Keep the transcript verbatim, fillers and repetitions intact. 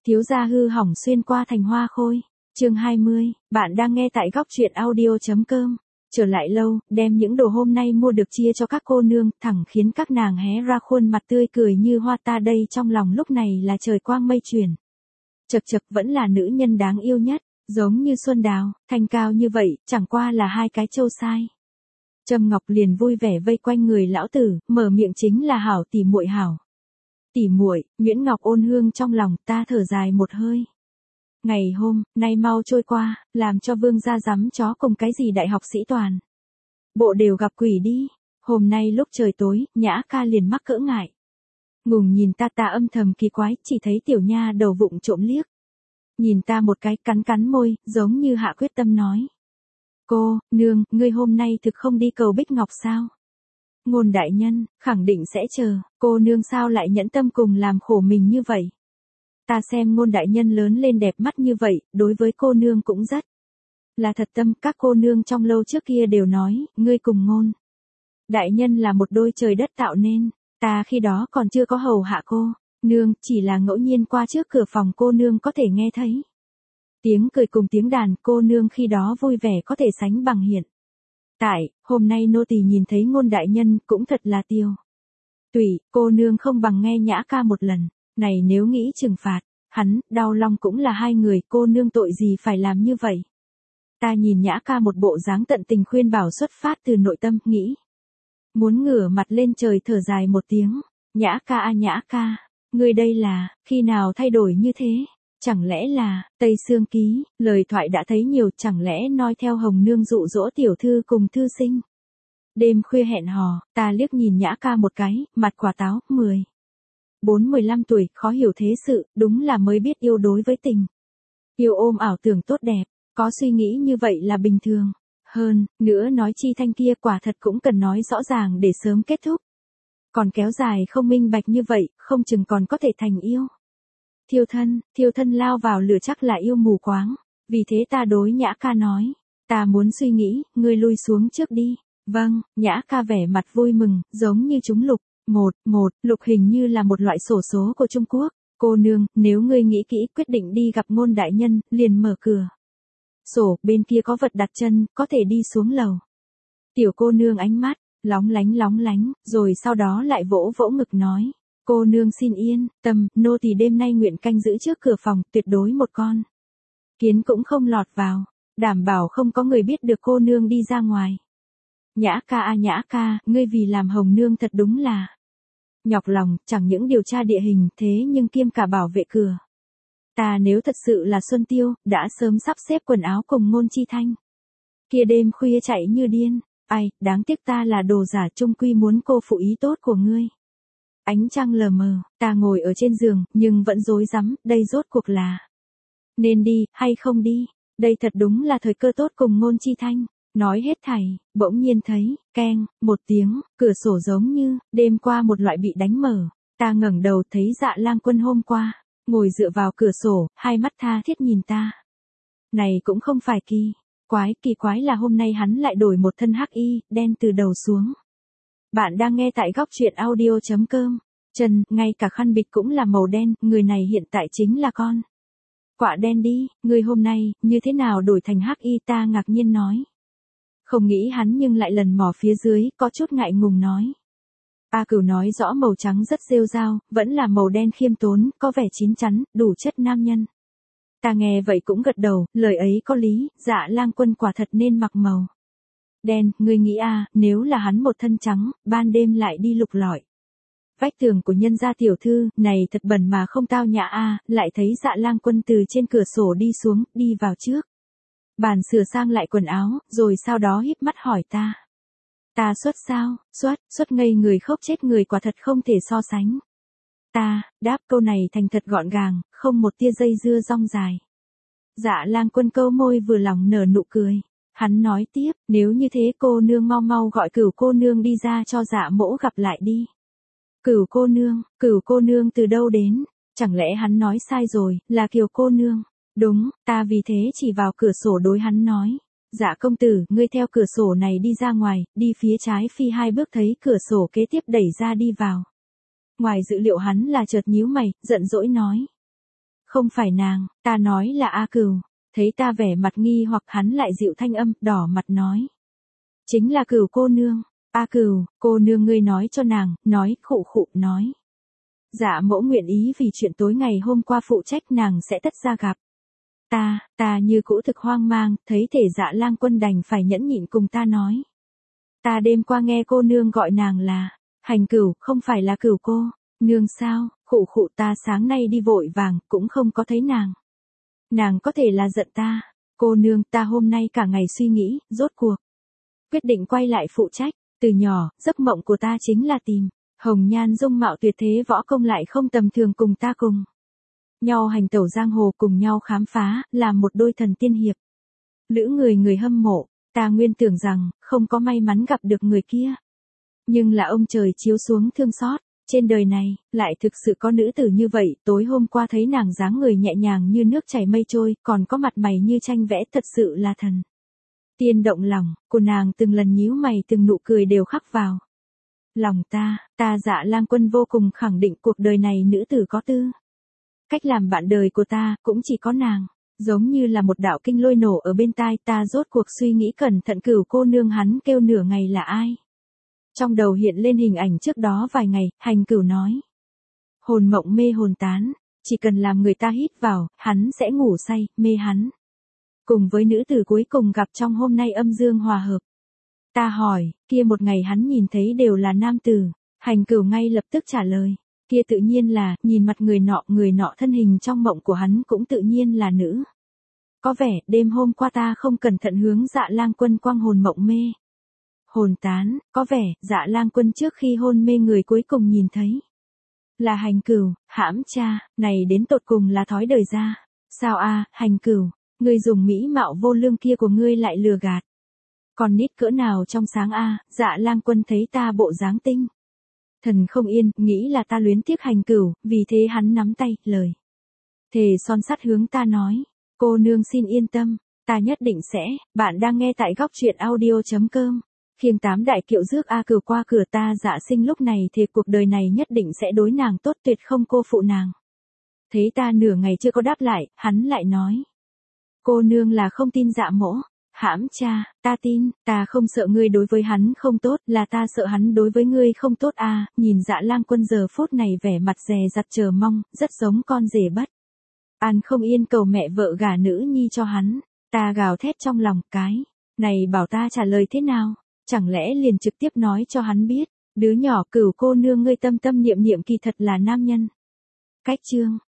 Thiếu gia hư hỏng xuyên qua thành hoa khôi. Chương hai mươi, bạn đang nghe tại góc truyện audio chấm com. Trở lại lâu, đem những đồ hôm nay mua được chia cho các cô nương, thẳng khiến các nàng hé ra khuôn mặt tươi cười như hoa. Ta đây trong lòng lúc này là trời quang mây chuyển. Chật chật vẫn là nữ nhân đáng yêu nhất, giống như Xuân Đào, thanh cao như vậy, chẳng qua là hai cái châu sai. Trâm Ngọc liền vui vẻ vây quanh người lão tử, mở miệng chính là hảo tỷ muội hảo. Tỷ muội, Nguyễn Ngọc ôn hương trong lòng, ta thở dài một hơi. Ngày hôm nay mau trôi qua, làm cho vương gia dám chó cùng cái gì đại học sĩ toàn. Bộ đều gặp quỷ đi. Hôm nay lúc trời tối, Nhã ca liền mắc cỡ ngại. Ngùng nhìn ta ta âm thầm kỳ quái, chỉ thấy tiểu nha đầu vụng trộm liếc. Nhìn ta một cái cắn cắn môi, giống như hạ quyết tâm nói. Cô, nương, ngươi hôm nay thực không đi cầu Bích Ngọc sao? Ngôn đại nhân, khẳng định sẽ chờ, cô nương sao lại nhẫn tâm cùng làm khổ mình như vậy? Ta xem ngôn đại nhân lớn lên đẹp mắt như vậy, đối với cô nương cũng rất là thật tâm. Các cô nương trong lâu trước kia đều nói, ngươi cùng ngôn đại nhân là một đôi trời đất tạo nên. Ta khi đó còn chưa có hầu hạ cô nương, chỉ là ngẫu nhiên qua trước cửa phòng cô nương có thể nghe thấy tiếng cười cùng tiếng đàn. Cô nương khi đó vui vẻ có thể sánh bằng hiện tại. Hôm nay nô tỳ nhìn thấy ngôn đại nhân cũng thật là tiêu tùy. Cô nương không bằng nghe Nhã ca một lần. Này nếu nghĩ trừng phạt hắn, đau lòng cũng là hai người. Cô nương tội gì phải làm như vậy? Ta nhìn Nhã ca một bộ dáng tận tình khuyên bảo xuất phát từ nội tâm, nghĩ muốn ngửa mặt lên trời thở dài một tiếng. Nhã ca a Nhã ca, ngươi đây là khi nào thay đổi như thế? Chẳng lẽ là Tây Sương Ký? Lời thoại đã thấy nhiều, chẳng lẽ noi theo Hồng nương dụ dỗ tiểu thư cùng thư sinh đêm khuya hẹn hò? Ta liếc nhìn Nhã ca một cái, mặt quả táo, mười bốn mười lăm tuổi, khó hiểu thế sự, đúng là mới biết yêu. Đối với tình yêu ôm ảo tưởng tốt đẹp, có suy nghĩ như vậy là bình thường. Hơn nữa nói chi thanh kia quả thật cũng cần nói rõ ràng để sớm kết thúc. Còn kéo dài không minh bạch như vậy, không chừng còn có thể thành yêu thiêu thân. Thiêu thân lao vào lửa chắc là yêu mù quáng. Vì thế ta đối Nhã ca nói, ta muốn suy nghĩ, ngươi lui xuống trước đi. Vâng. Nhã ca vẻ mặt vui mừng, giống như trúng lục. Một, một, lục hình như là một loại xổ số của Trung Quốc. Cô nương, nếu ngươi nghĩ kỹ quyết định đi gặp ngôn đại nhân, liền mở cửa sổ, bên kia có vật đặt chân, có thể đi xuống lầu. Tiểu cô nương ánh mắt lóng lánh lóng lánh, rồi sau đó lại vỗ vỗ ngực nói, cô nương xin yên tâm, nô tỳ đêm nay nguyện canh giữ trước cửa phòng, tuyệt đối một con kiến cũng không lọt vào, đảm bảo không có người biết được cô nương đi ra ngoài. Nhã ca a Nhã ca, ngươi vì làm Hồng nương thật đúng là nhọc lòng, chẳng những điều tra địa hình, thế nhưng kiêm cả bảo vệ cửa. Ta nếu thật sự là Xuân Tiêu, đã sớm sắp xếp quần áo cùng ngôn chi thanh. Kia đêm khuya chạy như điên, ai, đáng tiếc ta là đồ giả, chung quy muốn cô phụ ý tốt của ngươi. Ánh trăng lờ mờ, ta ngồi ở trên giường, nhưng vẫn rối rắm, đây rốt cuộc là nên đi, hay không đi. Đây thật đúng là thời cơ tốt cùng ngôn chi thanh. Nói hết thảy, bỗng nhiên thấy, keng, một tiếng, cửa sổ giống như, đêm qua một loại bị đánh mở. Ta ngẩng đầu thấy Dạ Lang Quân hôm qua, ngồi dựa vào cửa sổ, hai mắt tha thiết nhìn ta. Này cũng không phải kỳ quái, kỳ quái là hôm nay hắn lại đổi một thân hắc y, đen từ đầu xuống. Bạn đang nghe tại góc truyện audio chấm com. Chân, ngay cả khăn bịch cũng là màu đen, người này hiện tại chính là con quạ đen đi. Người hôm nay, như thế nào đổi thành hắc y? Ta ngạc nhiên nói. Không nghĩ hắn nhưng lại lần mò phía dưới, có chút ngại ngùng nói. A Cửu nói rõ màu trắng rất rêu rao, vẫn là màu đen khiêm tốn, có vẻ chín chắn, đủ chất nam nhân. Ta nghe vậy cũng gật đầu, lời ấy có lý, Dạ Lang Quân quả thật nên mặc màu đen. Ngươi nghĩ a, à, nếu là hắn một thân trắng, ban đêm lại đi lục lọi vách tường của nhân gia tiểu thư, này thật bẩn mà không tao nhã a. À, lại thấy Dạ Lang Quân từ trên cửa sổ đi xuống, đi vào trước bàn sửa sang lại quần áo, rồi sau đó híp mắt hỏi ta. Ta xuất sao? Xuất, xuất ngây người khóc chết người, quả thật không thể so sánh. Ta, đáp câu này thành thật gọn gàng, không một tia dây dưa rong dài. Dạ Lang Quân câu môi vừa lòng nở nụ cười. Hắn nói tiếp, nếu như thế cô nương mau mau gọi Cửu cô nương đi ra cho Dạ mỗ gặp lại đi. Cửu cô nương, Cửu cô nương từ đâu đến? Chẳng lẽ hắn nói sai rồi, là Kiều cô nương? Đúng, ta vì thế chỉ vào cửa sổ đối hắn nói. Dạ công tử, ngươi theo cửa sổ này đi ra ngoài, đi phía trái phi hai bước thấy cửa sổ kế tiếp đẩy ra đi vào. Ngoài dự liệu hắn là chợt nhíu mày, giận dỗi nói. Không phải nàng, ta nói là A Cửu. Thấy ta vẻ mặt nghi hoặc hắn lại dịu thanh âm, đỏ mặt nói. Chính là Cửu cô nương. A Cửu, cô nương ngươi nói cho nàng, nói, khụ khụ, nói. Dạ mẫu nguyện ý vì chuyện tối ngày hôm qua phụ trách nàng sẽ tất ra gặp. Ta, ta như cũ thực hoang mang, thấy thể Dạ Lang Quân đành phải nhẫn nhịn cùng ta nói. Ta đêm qua nghe cô nương gọi nàng là, Hành Cửu, không phải là Cửu cô, nương sao, khụ khụ ta sáng nay đi vội vàng, cũng không có thấy nàng. Nàng có thể là giận ta, cô nương ta hôm nay cả ngày suy nghĩ, rốt cuộc. Quyết định quay lại phụ trách, từ nhỏ, giấc mộng của ta chính là tìm, hồng nhan dung mạo tuyệt thế võ công lại không tầm thường cùng ta cùng. Nhau hành tẩu giang hồ cùng nhau khám phá, làm một đôi thần tiên hiệp. Lữ người người hâm mộ, ta nguyên tưởng rằng, không có may mắn gặp được người kia. Nhưng là ông trời chiếu xuống thương xót, trên đời này, lại thực sự có nữ tử như vậy, tối hôm qua thấy nàng dáng người nhẹ nhàng như nước chảy mây trôi, còn có mặt mày như tranh vẽ thật sự là thần. Tiên động lòng, của nàng từng lần nhíu mày từng nụ cười đều khắc vào. Lòng ta, ta Dạ Lang Quân vô cùng khẳng định cuộc đời này nữ tử có tư. Cách làm bạn đời của ta, cũng chỉ có nàng. Giống như là một đạo kinh lôi nổ ở bên tai ta rốt cuộc suy nghĩ cẩn thận Cửu cô nương hắn kêu nửa ngày là ai. Trong đầu hiện lên hình ảnh trước đó vài ngày, Hành Cửu nói. Hồn mộng mê hồn tán, chỉ cần làm người ta hít vào, hắn sẽ ngủ say, mê hắn. Cùng với nữ tử cuối cùng gặp trong hôm nay âm dương hòa hợp. Ta hỏi, kia một ngày hắn nhìn thấy đều là nam tử, Hành Cửu ngay lập tức trả lời. Kia tự nhiên là, nhìn mặt người nọ, người nọ thân hình trong mộng của hắn cũng tự nhiên là nữ. Có vẻ, đêm hôm qua ta không cẩn thận hướng Dạ Lang Quân quang hồn mộng mê. Hồn tán, có vẻ, Dạ Lang Quân trước khi hôn mê người cuối cùng nhìn thấy. Là Hành Cửu, hãm cha, này đến tột cùng là thói đời ra. Sao a, Hành Cửu, ngươi dùng mỹ mạo vô lương kia của ngươi lại lừa gạt. Còn nít cỡ nào trong sáng a, Dạ Lang Quân thấy ta bộ dáng tinh. Thần không yên, nghĩ là ta luyến tiếc Hành Cửu, vì thế hắn nắm tay, lời. Thề son sắt hướng ta nói, cô nương xin yên tâm, ta nhất định sẽ, bạn đang nghe tại góc truyện audio.com. Khiêng tám đại kiệu rước A Cửu qua cửa ta Dạ Sinh lúc này thì cuộc đời này nhất định sẽ đối nàng tốt tuyệt không cô phụ nàng. Thấy ta nửa ngày chưa có đáp lại, hắn lại nói. Cô nương là không tin Dạ mỗ. Hãm cha, ta tin, ta không sợ ngươi đối với hắn không tốt, là ta sợ hắn đối với ngươi không tốt à, nhìn Dạ Lang Quân giờ phút này vẻ mặt dè dặt chờ mong, rất giống con rể bất. An không yên cầu mẹ vợ gả nữ nhi cho hắn, ta gào thét trong lòng, cái, này bảo ta trả lời thế nào, chẳng lẽ liền trực tiếp nói cho hắn biết, đứa nhỏ Cửu cô nương ngươi tâm tâm niệm niệm kỳ thật là nam nhân. Cách chương,